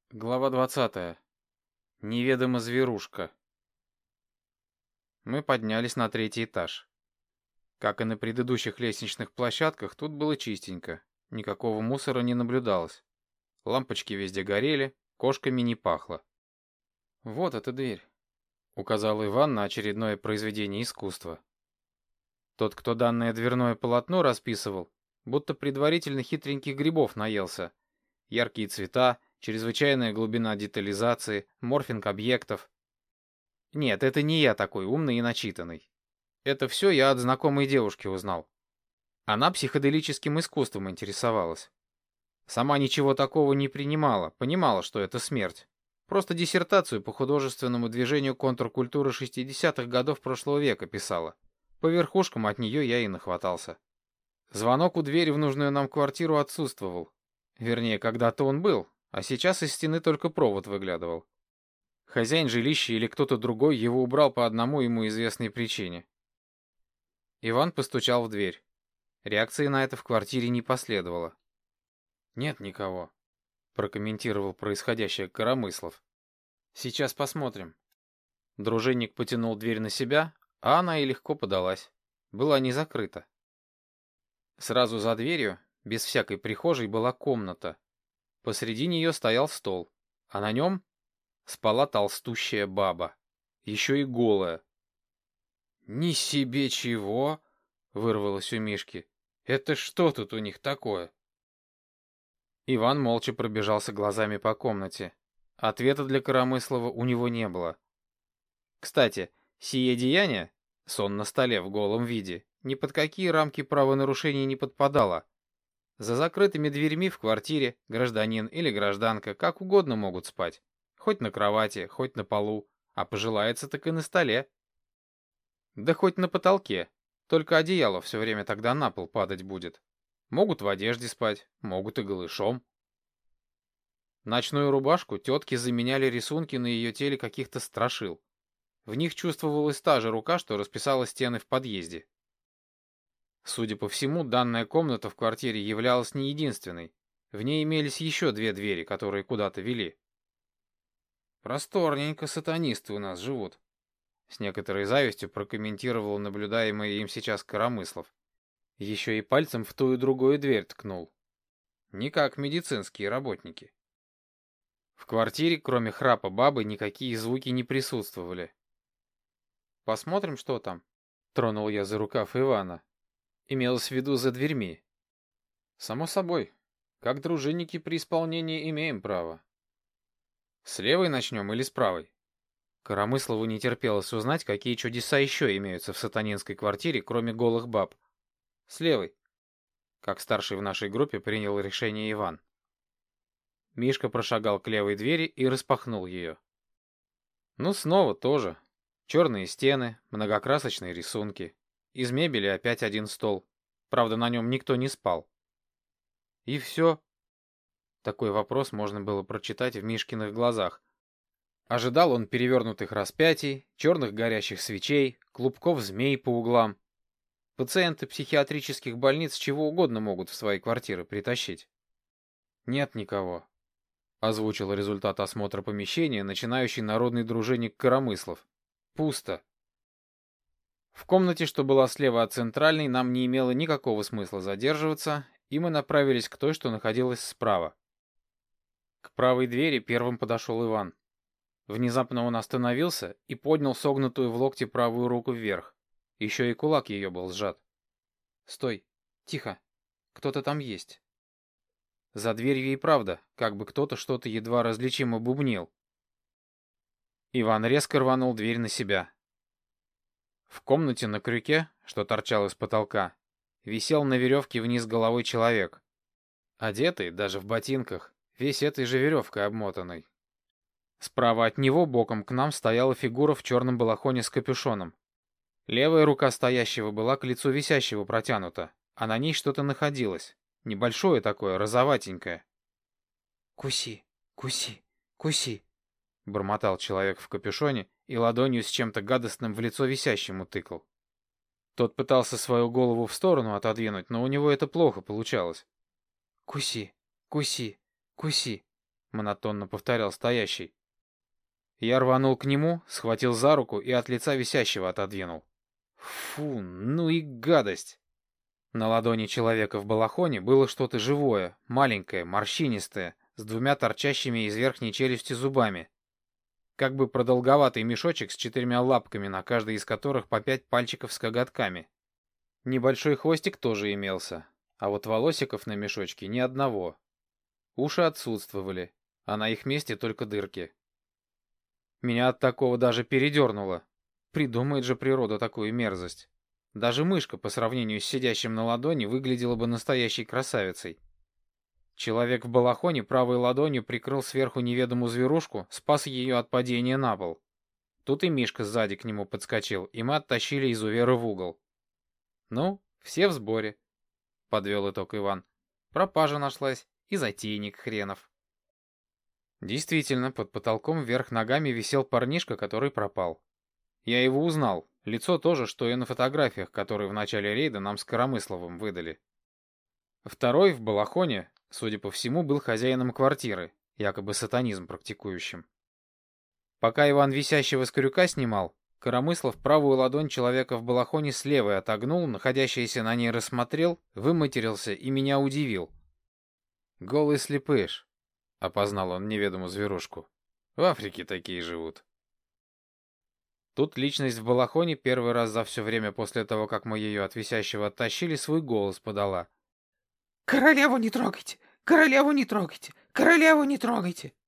Глава 20. Неведома зверушка. Мы поднялись на третий этаж. Как и на предыдущих лестничных площадках, тут было чистенько. Никакого мусора не наблюдалось. Лампочки везде горели, кошками не пахло. «Вот эта дверь», — указал Иван на очередное произведение искусства. Тот, кто данное дверное полотно расписывал, будто предварительно хитреньких грибов наелся. Яркие цвета, чрезвычайная глубина детализации, морфинг объектов. Нет, это не я такой умный и начитанный. Это все я от знакомой девушки узнал. Она психоделическим искусством интересовалась. Сама ничего такого не принимала, понимала, что это смерть. Просто диссертацию по художественному движению контркультуры 60-х годов прошлого века писала. По верхушкам от нее я и нахватался. Звонок у двери в нужную нам квартиру отсутствовал. Вернее, когда-то он был, а сейчас из стены только провод выглядывал. Хозяин жилища или кто-то другой его убрал по одному ему известной причине. Иван постучал в дверь. Реакции на это в квартире не последовало. «Нет никого», — прокомментировал происходящее Коромыслов. «Сейчас посмотрим». Дружинник потянул дверь на себя, а она и легко подалась. Была не закрыта. Сразу за дверью, без всякой прихожей, была комната. Посреди нее стоял стол, а на нем спала толстущая баба, еще и голая. «Ни себе чего!» — вырвалось у Мишки. «Это что тут у них такое?» Иван молча пробежался глазами по комнате. Ответа для Коромыслова у него не было. Кстати, сие деяние, сон на столе в голом виде, ни под какие рамки правонарушений не подпадало. За закрытыми дверьми в квартире гражданин или гражданка как угодно могут спать. Хоть на кровати, хоть на полу, а пожелается так и на столе. Да хоть на потолке, только одеяло все время тогда на пол падать будет. Могут в одежде спать, могут и голышом. Ночную рубашку тетки заменяли рисунки на ее теле каких-то страшил. В них чувствовалась та же рука, что расписала стены в подъезде. Судя по всему, данная комната в квартире являлась не единственной. В ней имелись еще две двери, которые куда-то вели. «Просторненько сатанисты у нас живут», — с некоторой завистью прокомментировал наблюдаемый им сейчас Коромыслов. Еще и пальцем в ту и другую дверь ткнул. Не как медицинские работники. В квартире, кроме храпа бабы, никакие звуки не присутствовали. «Посмотрим, что там», — тронул я за рукав Ивана. Имелось в виду за дверьми. «Само собой. Как дружинники при исполнении имеем право». «С левой начнем или с правой?» Коромыслову не терпелось узнать, какие чудеса еще имеются в сатанинской квартире, кроме голых баб. «С левой», — как старший в нашей группе принял решение Иван. Мишка прошагал к левой двери и распахнул ее. Ну, снова тоже. Черные стены, многокрасочные рисунки. Из мебели опять один стол. Правда, на нем никто не спал. И все. Такой вопрос можно было прочитать в Мишкиных глазах. Ожидал он перевернутых распятий, черных горящих свечей, клубков змей по углам. Пациенты психиатрических больниц чего угодно могут в свои квартиры притащить. Нет никого. Озвучил результат осмотра помещения начинающий народный дружинник Коромыслов. Пусто. В комнате, что была слева от центральной, нам не имело никакого смысла задерживаться, и мы направились к той, что находилась справа. К правой двери первым подошел Иван. Внезапно он остановился и поднял согнутую в локте правую руку вверх. Еще и кулак ее был сжат. «Стой! Тихо! Кто-то там есть!» За дверью и правда, как бы кто-то что-то едва различимо бубнил. Иван резко рванул дверь на себя. В комнате на крюке, что торчал из потолка, висел на веревке вниз головой человек. Одетый, даже в ботинках, весь этой же веревкой обмотанной. Справа от него боком к нам стояла фигура в черном балахоне с капюшоном. Левая рука стоящего была к лицу висящего протянута, а на ней что-то находилось. Небольшое такое, розоватенькое. «Куси, куси, куси!» — бормотал человек в капюшоне и ладонью с чем-то гадостным в лицо висящему тыкал. Тот пытался свою голову в сторону отодвинуть, но у него это плохо получалось. «Куси, куси, куси!» — монотонно повторял стоящий. Я рванул к нему, схватил за руку и от лица висящего отодвинул. Фу, ну и гадость! На ладони человека в балахоне было что-то живое, маленькое, морщинистое, с двумя торчащими из верхней челюсти зубами. Как бы продолговатый мешочек с 4 лапками, на каждой из которых по 5 пальчиков с коготками. Небольшой хвостик тоже имелся, а вот волосиков на мешочке ни одного. Уши отсутствовали, а на их месте только дырки. Меня от такого даже передернуло. Придумает же природа такую мерзость. Даже мышка по сравнению с сидящим на ладони выглядела бы настоящей красавицей. Человек в балахоне правой ладонью прикрыл сверху неведомую зверушку, спас ее от падения на пол. Тут и Мишка сзади к нему подскочил, и мы оттащили изувера в угол. «Ну, все в сборе», — подвел итог Иван. «Пропажа нашлась и затейник хренов». Действительно, под потолком вверх ногами висел парнишка, который пропал. Я его узнал, лицо тоже, что и на фотографиях, которые в начале рейда нам с Коромысловым выдали. Второй в балахоне, судя по всему, был хозяином квартиры, якобы сатанизм практикующим. Пока Иван висящего с крюка снимал, Коромыслов правую ладонь человека в балахоне с левой отогнул, находящийся на ней рассмотрел, выматерился и меня удивил. «Голый слепыш», — опознал он неведомую зверушку. «В Африке такие живут». Тут личность в балахоне первый раз за все время после того, как мы ее от висящего оттащили, свой голос подала. «Королеву не трогайте! Королеву не трогайте! Королеву не трогайте!»